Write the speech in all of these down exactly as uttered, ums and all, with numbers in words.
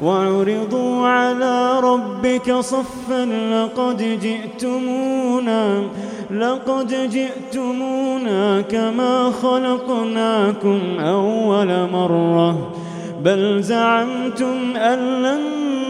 وعرضوا على ربك صفا لقد جئتمونا لقد جئتمونا كما خلقناكم أول مرة بل زعمتم أن لن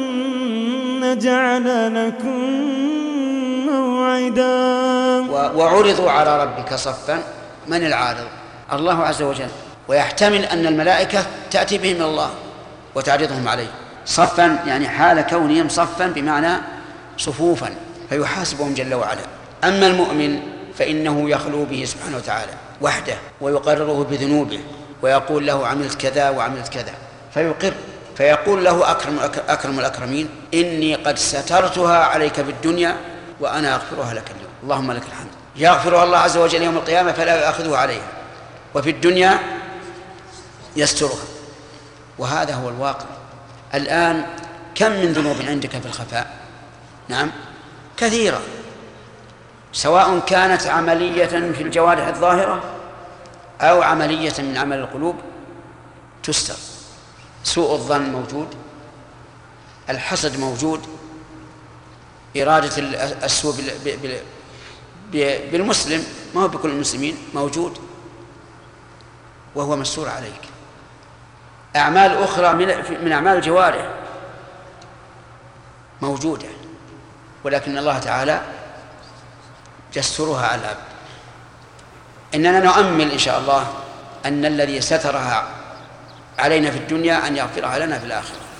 نجعل لكم موعدا. وعرضوا على ربك صفا، من العارض؟ الله عز وجل، ويحتمل أن الملائكة تأتي بهم من الله وتعرضهم عليه صفا، يعني حال كونهم صفا بمعنى صفوفا، فيحاسبهم جل وعلا. أما المؤمن فإنه يخلو به سبحانه وتعالى وحده ويقرره بذنوبه ويقول له عملت كذا وعملت كذا فيقر، فيقول له أكرم, أكرم الأكرمين إني قد سترتها عليك في الدنيا وأنا أغفرها لك اليوم، اللهم لك الحمد. يغفرها الله عز وجل يوم القيامة فلا يأخذه عليها، وفي الدنيا يسترها. وهذا هو الواقع. الآن كم من ذنوب عندك في الخفاء؟ نعم كثيرة، سواء كانت عملية في الجوارح الظاهرة أو عملية من عمل القلوب تستر. سوء الظن موجود، الحسد موجود، إرادة السوء بالمسلم ما هو بكل المسلمين موجود وهو مستور عليك. أعمال أخرى من أعمال الجوارح موجودة، ولكن الله تعالى يسترها على العبد. إننا نؤمل إن شاء الله أن الذي سترها علينا في الدنيا أن يغفرها لنا في الآخرة.